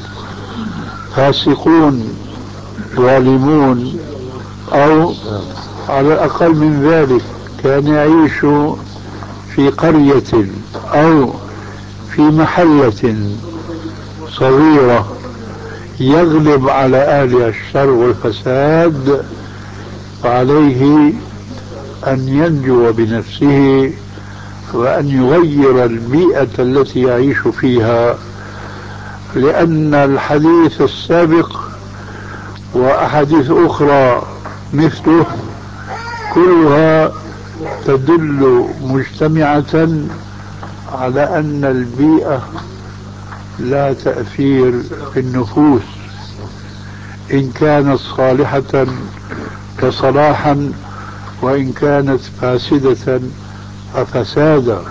فاسقون ظالمون، أو على الأقل من ذلك كان يعيش في قرية أو في محلة صغيرة يغلب على أهلها الشر والفساد، فعليه أن ينجو بنفسه وأن يغير البيئة التي يعيش فيها، لأن الحديث السابق وأحاديث أخرى مثله كلها تدل مجتمعة على أن البيئة لا تأثير في النفوس، إن كانت صالحة فصلاحا، وإن كانت فاسدة ففسادا.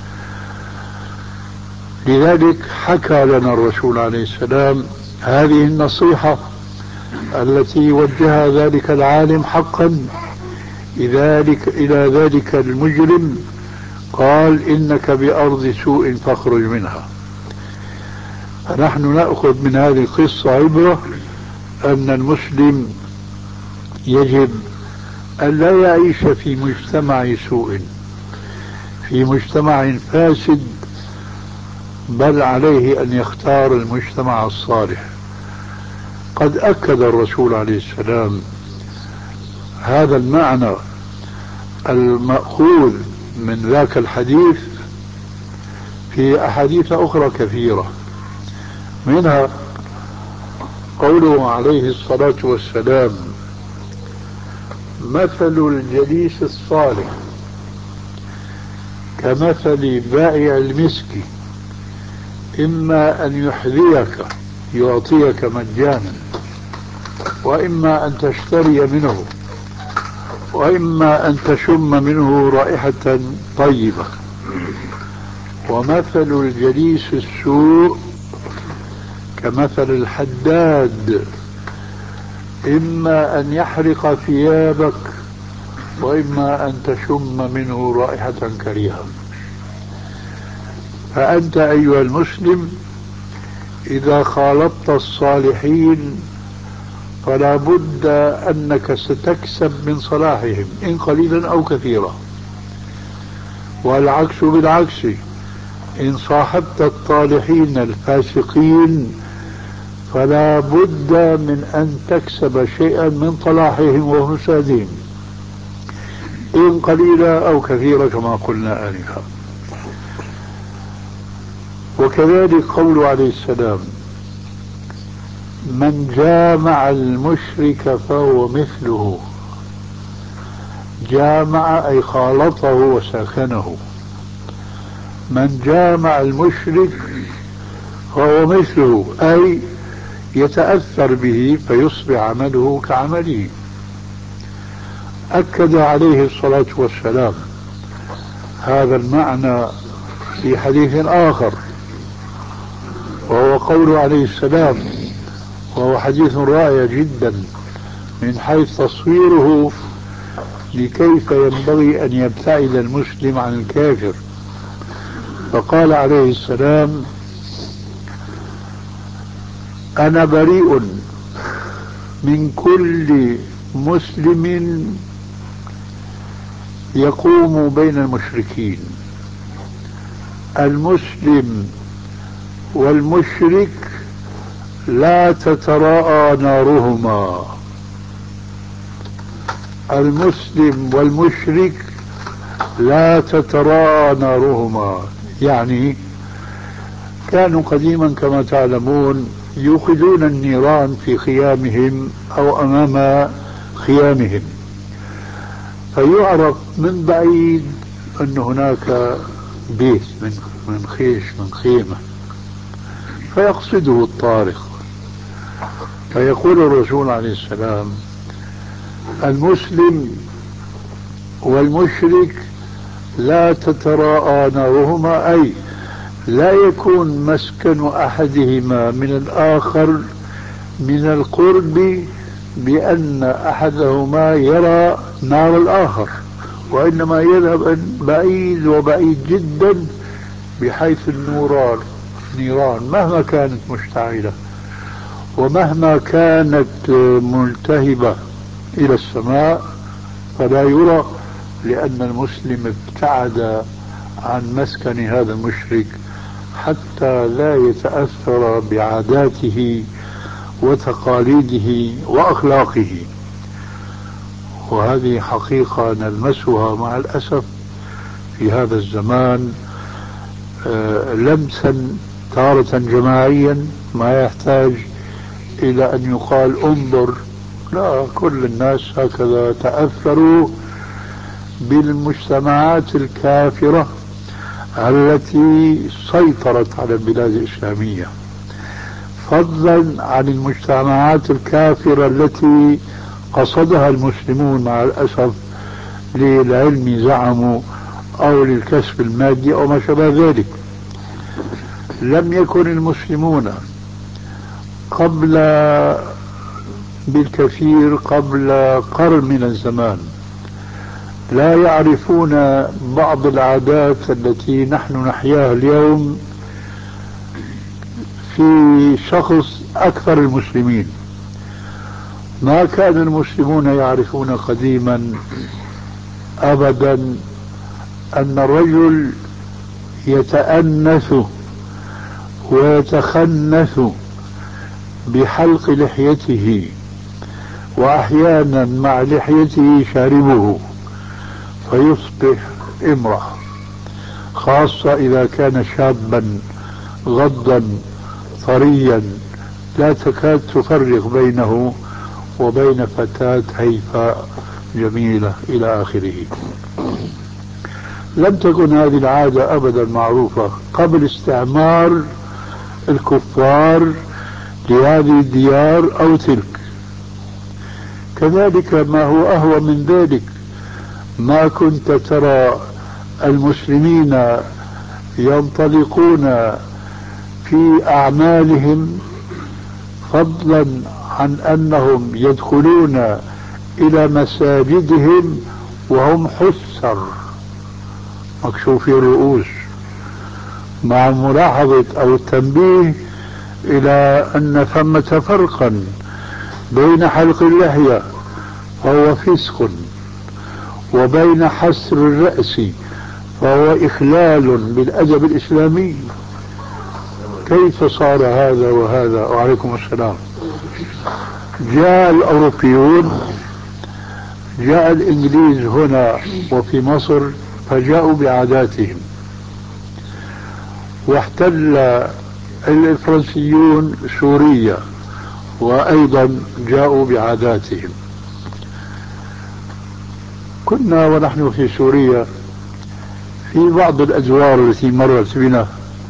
لذلك حكى لنا الرسول عليه السلام هذه النصيحة التي وجهها ذلك العالم حقا إلى ذلك المجرم، قال إنك بأرض سوء فاخرج منها. فنحن نأخذ من هذه القصة عبرة أن المسلم يجب أن لا يعيش في مجتمع سوء، في مجتمع فاسد، بل عليه أن يختار المجتمع الصالح. قد أكد الرسول عليه السلام هذا المعنى المأخوذ من ذاك الحديث في أحاديث أخرى كثيرة، منها قوله عليه الصلاة والسلام مثل الجليس الصالح كمثل بائع المسك، إما أن يحذيك يعطيك مجانا، وإما أن تشتري منه، وإما أن تشم منه رائحة طيبة. ومثل الجليس السوء كمثل الحداد، إما أن يحرق ثيابك، وإما أن تشم منه رائحة كريهة. فأنت أيها المسلم إذا خالطت الصالحين فلا بد أنك ستكسب من صلاحهم إن قليلا أو كثيرا، والعكس بالعكس، إن صاحبت الطالحين الفاسقين فلا بد من أن تكسب شيئا من صلاحهم وفسادهم إن قليلا أو كثيرا كما قلنا آنفا. وكذلك قول عليه السلام من جامع المشرك فهو مثله. جامع أي خالطه وساكنه. من جامع المشرك فهو مثله أي يتأثر به فيصبح عمله كعمله. أكد عليه الصلاة والسلام هذا المعنى في حديث آخر، وهو قوله عليه السلام، وهو حديث رائع جدا من حيث تصويره لكيف ينبغي أن يبتعد المسلم عن الكافر. فقال عليه السلام: أنا بريء من كل مسلم يقوم بين المشركين. المسلم والمشرك لا تتراءى نارهما. المسلم والمشرك لا تتراءى نارهما، يعني كانوا قديما كما تعلمون يوقدون النيران في خيامهم أو أمام خيامهم، فيعرف من بعيد أن هناك بيت من خيش من خيمة، فيقصده الطارق، فيقول الرسول عليه السلام: المسلم والمشرك لا تتراءى نارهما، أي لا يكون مسكن أحدهما من الآخر من القرب بأن أحدهما يرى نار الآخر، وإنما يذهب بعيد وبعيد جدا، بحيث النيران مهما كانت مشتعلة ومهما كانت ملتهبة إلى السماء فلا يرى، لأن المسلم ابتعد عن مسكن هذا المشرك حتى لا يتأثر بعاداته وتقاليده وأخلاقه. وهذه حقيقة نلمسها مع الأسف في هذا الزمان لمسا تارة جماعيا ما يحتاج إلى أن يقال انظر، لا، كل الناس هكذا تأثروا بالمجتمعات الكافرة التي سيطرت على البلاد الإسلامية، فضلا عن المجتمعات الكافرة التي قصدها المسلمون مع الأسف للعلم زعموا أو للكسب المادي أو ما شابه ذلك. لم يكن المسلمون بالكثير قبل قرن من الزمان لا يعرفون بعض العادات التي نحن نحياها اليوم في شخص أكثر المسلمين. ما كان المسلمون يعرفون قديما أبدا أن الرجل يتأنث ويتخنث بحلق لحيته، وأحيانا مع لحيته شاربه، فيصبح امرأة، خاصة إذا كان شابا غضا طريا لا تكاد تفرق بينه وبين فتاة هيفاء جميلة إلى آخره. لم تكن هذه العادة أبدا معروفة قبل استعمار الكفار لهذه الديار أو تلك. كذلك ما هو أهوى من ذلك، ما كنت ترى المسلمين ينطلقون في أعمالهم، فضلا عن أنهم يدخلون إلى مساجدهم وهم حسر مكشوفي الرؤوس، مع ملاحظة أو التنبيه إلى أن ثمة فرقا بين حلق اللحية فهو فسق وبين حسر الرأس فهو إخلال بالأدب الإسلامي. كيف صار هذا وهذا؟ وعليكم السلام. جاء الأوروبيون، جاء الإنجليز هنا وفي مصر فجاءوا بعاداتهم، واحتل الفرنسيون سوريا وأيضا جاءوا بعاداتهم. كنا ونحن في سوريا في بعض الأدوار التي مرت بنا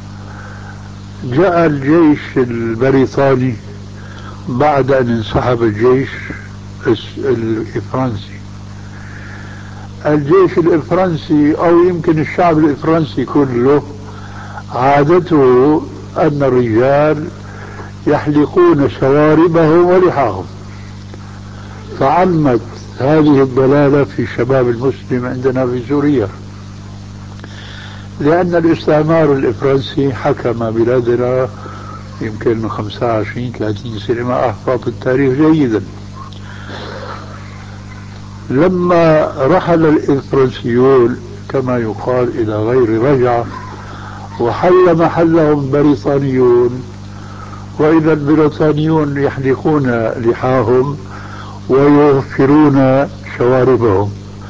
جاء الجيش البريطاني بعد أن انسحب الجيش الفرنسي. الجيش الفرنسي أو يمكن الشعب الفرنسي كله عادته أن الرجال يحلقون شواربهم ولحاهم، فعمت هذه الضلالة في الشباب المسلم عندنا في سوريا، لأن الاستعمار الفرنسي حكم بلادنا يمكن 25-30 سنة ما أحفظ التاريخ جيدا. لما رحل الفرنسيون كما يقال إلى غير رجعة وحل محلهم بريطانيون، وإذا البريطانيون يحلقون لحاهم ويوفرون شواربهم،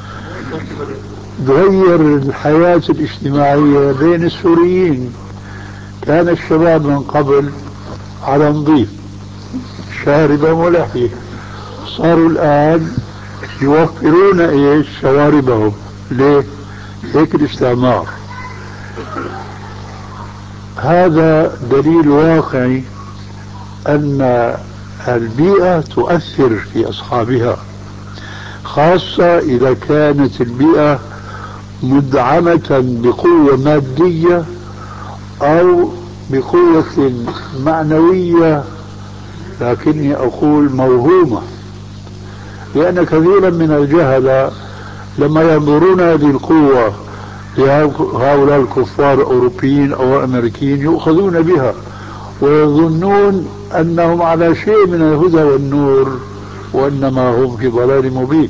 تغير الحياة الاجتماعية بين السوريين. كان الشباب من قبل على نظيف شاربا ولحية، صاروا الآن يوفرون ايش؟ شواربهم. ليه؟ هيك الاستعمار. هذا دليل واقعي أن البيئة تؤثر في أصحابها، خاصة إذا كانت البيئة مدعمة بقوة مادية أو بقوة معنوية، لكني أقول موهومة، لأن كثيرا من الجهلة لما ينظرون هذه القوة لهؤلاء الكفار أوروبيين أو أمريكيين يؤخذون بها ويظنون أنهم على شيء من الهدى والنور، وإنما هم في ضلال مبين.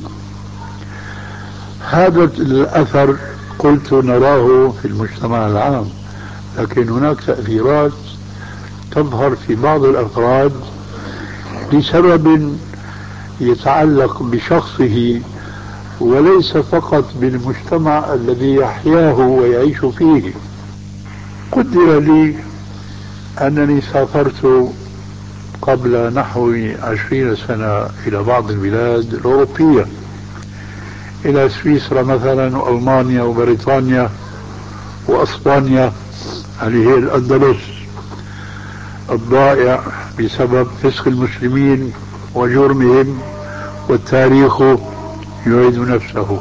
هذا الأثر قلت نراه في المجتمع العام، لكن هناك تأثيرات تظهر في بعض الأفراد لسبب يتعلق بشخصه وليس فقط بالمجتمع الذي يحياه ويعيش فيه. قدر لي أنني سافرت قبل نحو 20 سنة إلى بعض البلاد الأوروبية، إلى سويسرا مثلا وألمانيا وبريطانيا وأسبانيا، اللي هي الأندلس الضائع بسبب فسق المسلمين وجرمهم، والتاريخ يعيد نفسه.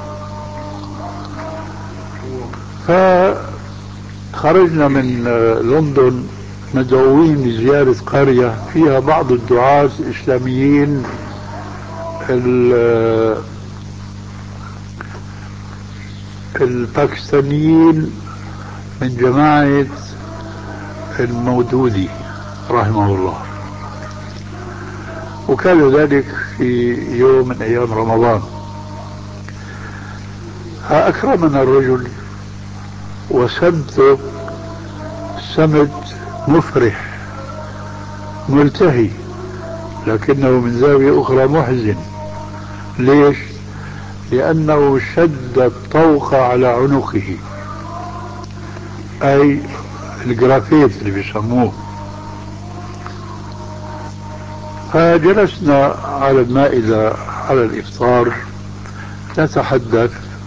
فخرجنا من لندن مدعوين لزيارة قرية فيها بعض الدعاة الإسلاميين الباكستانيين من جماعة المودودي رحمه الله، وكان ذلك في يوم من أيام رمضان. أكرمنا الرجل وسمته سمت مفرح ملتهي، لكنه من زاوية أخرى محزن. ليش؟ لأنه شد الطوق على عنقه، أي الجرافيت اللي بيسموه. فجلسنا على المائدة على الإفطار نتحدث،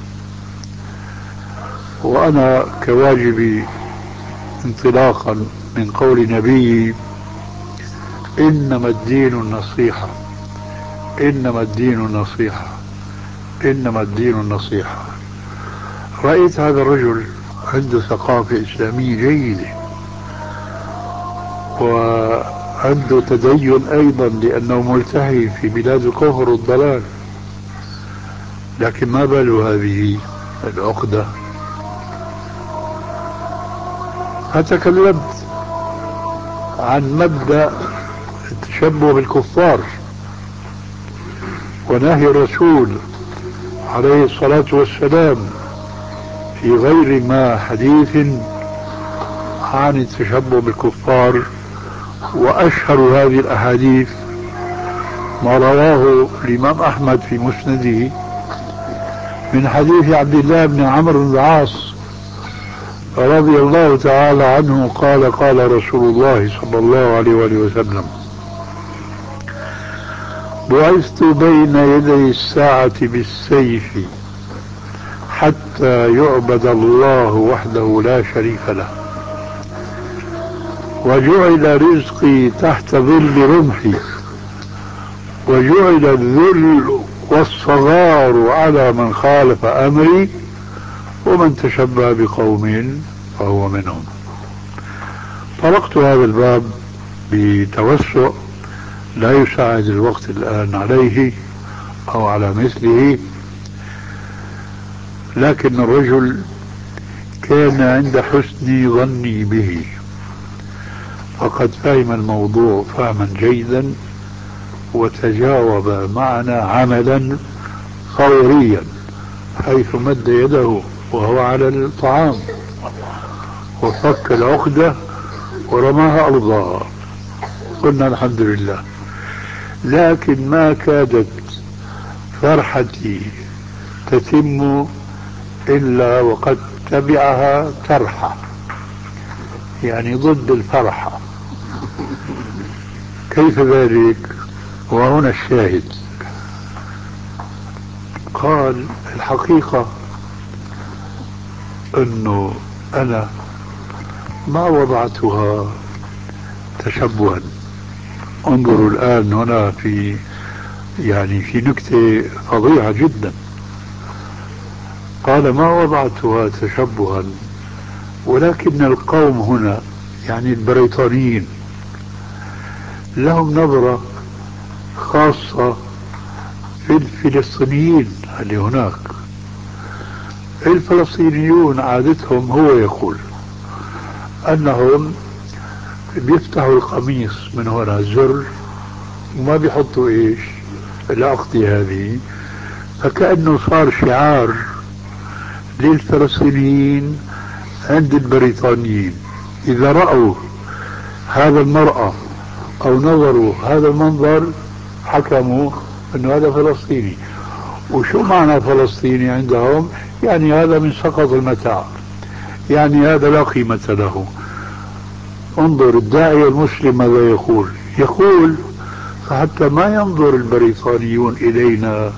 وأنا كواجبي انطلاقا من قول نبيي: إنما الدين النصيحة، إنما الدين النصيحة، إنما الدين النصيحة. رأيت هذا الرجل عنده ثقافة إسلامية جيدة وعنده تدين أيضا، لأنه ملتهي في بلاد الكفر والضلال، لكن ما باله هذه العقدة. فتكلمت عن مبدأ التشبه بالكفار ونهي الرسول عليه الصلاة والسلام في غير ما حديث عن التشبه بالكفار. وأشهر هذه الأحاديث ما رواه الإمام أحمد في مسنده من حديث عبد الله بن عمرو بن العاص رضي الله تعالى عنه قال: قال رسول الله صلى الله عليه وآله وسلم: بعثت بين يدي الساعة بالسيف حتى يعبد الله وحده لا شريك له، وجعل رزقي تحت ظل رمحي، وجعل الذل والصغار على من خالف أمري، ومن تشبه بقوم فهو منهم. طرقت هذا الباب بتوسع لا يساعد الوقت الآن عليه أو على مثله، لكن الرجل كان عند حسن ظني به، فقد فهم الموضوع فهما جيدا وتجاوب معنا عملا فوريا، حيث مد يده وهو على الطعام وفك العقدة ورماها أرضها، قلنا الحمد لله. لكن ما كادت فرحتي تتم إلا وقد تبعها ترحة، يعني ضد الفرحة. كيف ذلك؟ وهنا الشاهد. قال الحقيقة أنه أنا ما وضعتها تشبها. انظروا الآن هنا في في نكتة فظيعة جدا. قال ما وضعتها تشبها، ولكن القوم هنا البريطانيين لهم نظرة خاصة في الفلسطينيين اللي هناك. الفلسطينيون عادتهم، هو يقول أنهم بيفتحوا القميص من هنا الزر وما بيحطوا العقدة هذه، فكأنه صار شعار للفلسطينيين عند البريطانيين. إذا رأوا هذا المرأة أو نظروا هذا المنظر حكموا أنه هذا فلسطيني. وشو معنى فلسطيني عندهم؟ هذا من سقط المتاع، هذا لا قيمة له. انظر الداعية المسلم ماذا يقول فحتى ما ينظر البريطانيون إلينا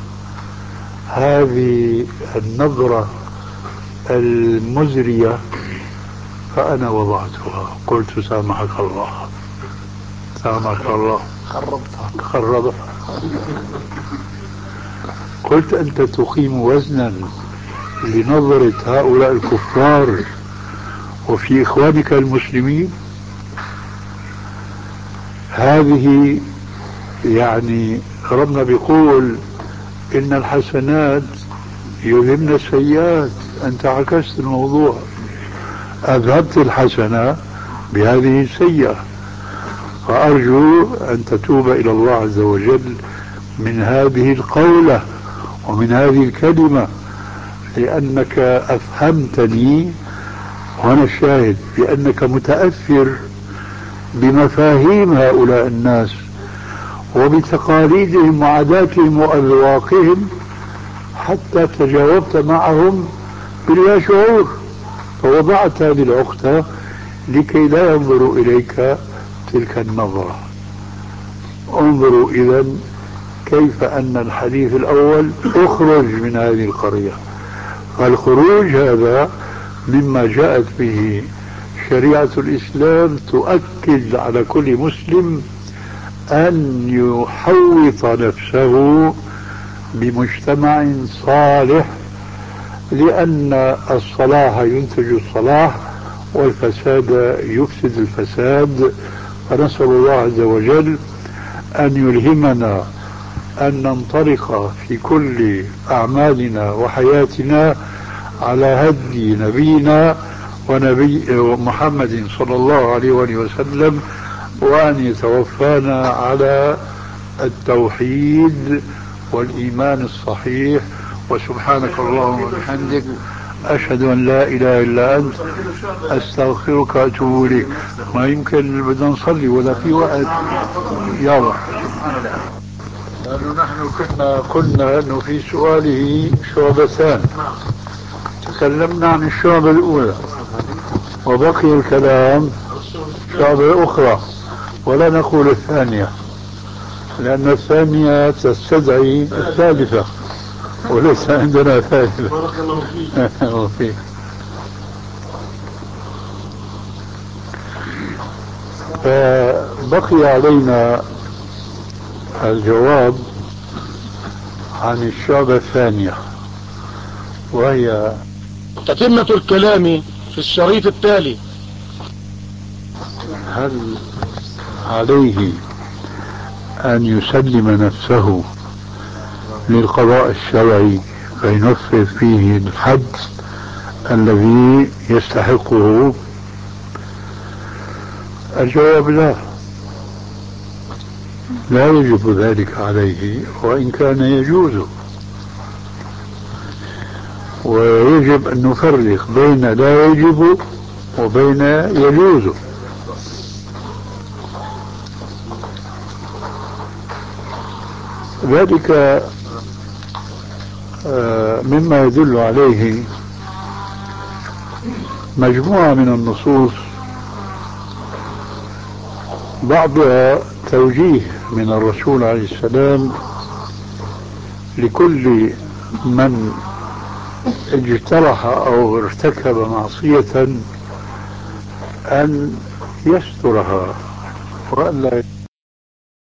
هذه النظرة المزرية، فأنا وضعتها. قلت سامحك الله، سامحك الله، خربتها. قلت أنت تقيم وزنا لنظرة هؤلاء الكفار وفي إخوانك المسلمين. هذه ربنا بيقول إن الحسنات يذهبن السيئات. أنت عكست الموضوع، أذهبت الحسنة بهذه السيئة. فأرجو أن تتوب إلى الله عز وجل من هذه القولة ومن هذه الكلمة، لأنك أفهمتني، وأنا الشاهد، بأنك متأثر بمفاهيم هؤلاء الناس وبتقاليدهم وعاداتهم وأذواقهم، حتى تجاوبت معهم بلا شعور، فوضعت هذه العقدة لكي لا ينظروا إليك تلك النظرة. انظروا إذن كيف أن الحديث الأول اخرج من هذه القرية. فالخروج هذا مما جاءت به شريعة الإسلام، تؤكد على كل مسلم أن يحوط نفسه بمجتمع صالح، لأن الصلاح ينتج الصلاح والفساد يفسد الفساد. فنسأل الله عز وجل أن يلهمنا أن ننطلق في كل أعمالنا وحياتنا على هدي نبينا ونبي محمد صلى الله عليه وآله وسلم، وأن يتوفانا على التوحيد والإيمان الصحيح. وسبحانك اللهم وبحمدك، أشهد أن لا إله إلا أنت، أستغفرك وأتوب إليك. ما يمكن بدنا نصلي ولا في وقت؟ يلا. لأنه نحن قلنا أنه في سؤاله شعبتان، تكلمنا عن الشعبة الأولى وبقي الكلام شعبة أخرى ولا نقول الثانية. لأن الثانية تستدعي الثالثة وليس عندنا ثالثة. بارك الله فيك. فبقي علينا الجواب عن الشعبة الثانية، وهي تتمة الكلام في الشريط التالي. هل عليه أن يسلم نفسه للقضاء الشرعي فينفذ فيه الحد الذي يستحقه؟ الجواب لا، لا يجب ذلك عليه وإن كان يجوز، ويجب أن نفرق بين لا يجب وبين يجوز. ذلك مما يدل عليه مجموعة من النصوص، بعضها توجيه من الرسول عليه السلام لكل من اجترح أو ارتكب معصية أن يسترها وأن لا